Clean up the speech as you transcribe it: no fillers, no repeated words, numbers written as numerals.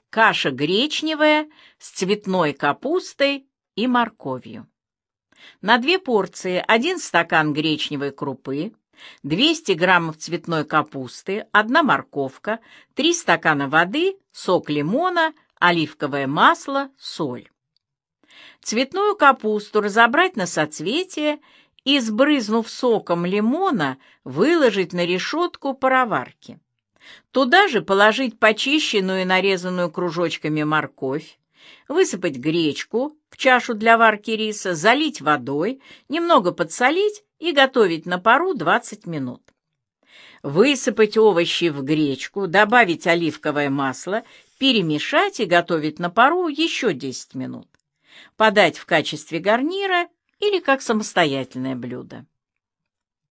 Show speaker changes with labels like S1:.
S1: Каша гречневая с цветной капустой и морковью. На 2 порции 1 стакан гречневой крупы, 200 граммов цветной капусты, 1 морковка, 3 стакана воды, сок лимона, оливковое масло, соль. Цветную капусту разобрать на соцветия и, сбрызнув соком лимона, выложить на решетку пароварки. Туда же положить почищенную и нарезанную кружочками морковь, высыпать гречку в чашу для варки риса, залить водой, немного подсолить и готовить на пару 20 минут. Высыпать овощи в гречку, добавить оливковое масло, перемешать и готовить на пару еще 10 минут. Подать в качестве гарнира или как самостоятельное блюдо.